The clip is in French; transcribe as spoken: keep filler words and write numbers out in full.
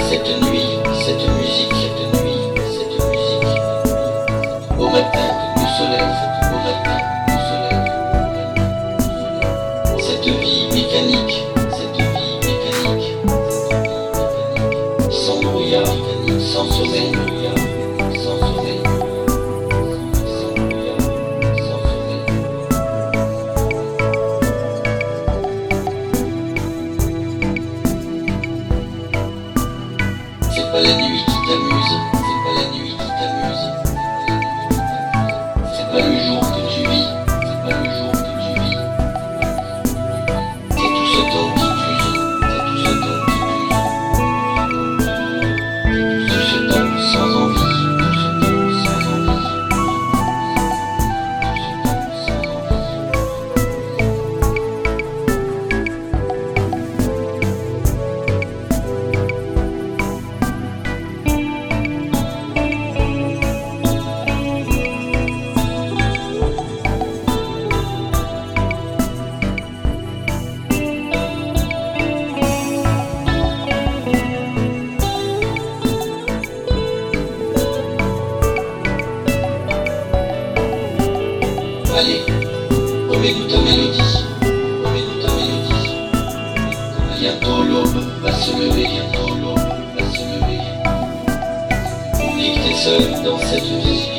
Cette nuit, cette musique, cette nuit, cette musique. Au matin, nous se lève, au matin, nous se lève. Cette vie mécanique, cette vie mécanique. Sans brouillard, sans sommeil, sans sommeil. Sans brouillard, sans sommeil. C'est pas la nuit qui t'amuse, c'est pas la nuit qui t'amuse. C'est pas le jour que tu vis, c'est pas le jour que tu vis. C'est tout ce temps qui t'use, c'est tout ce temps qui t'use. Tout ce temps sans envie, tout ce temps sans envie. Tout ce temps sans envie. Allez, remets-nous ta mélodie, remets-nous ta mélodie. Bientôt l'aube va se lever, bientôt l'aube va se lever. Oublie que t'es seul dans cette vie.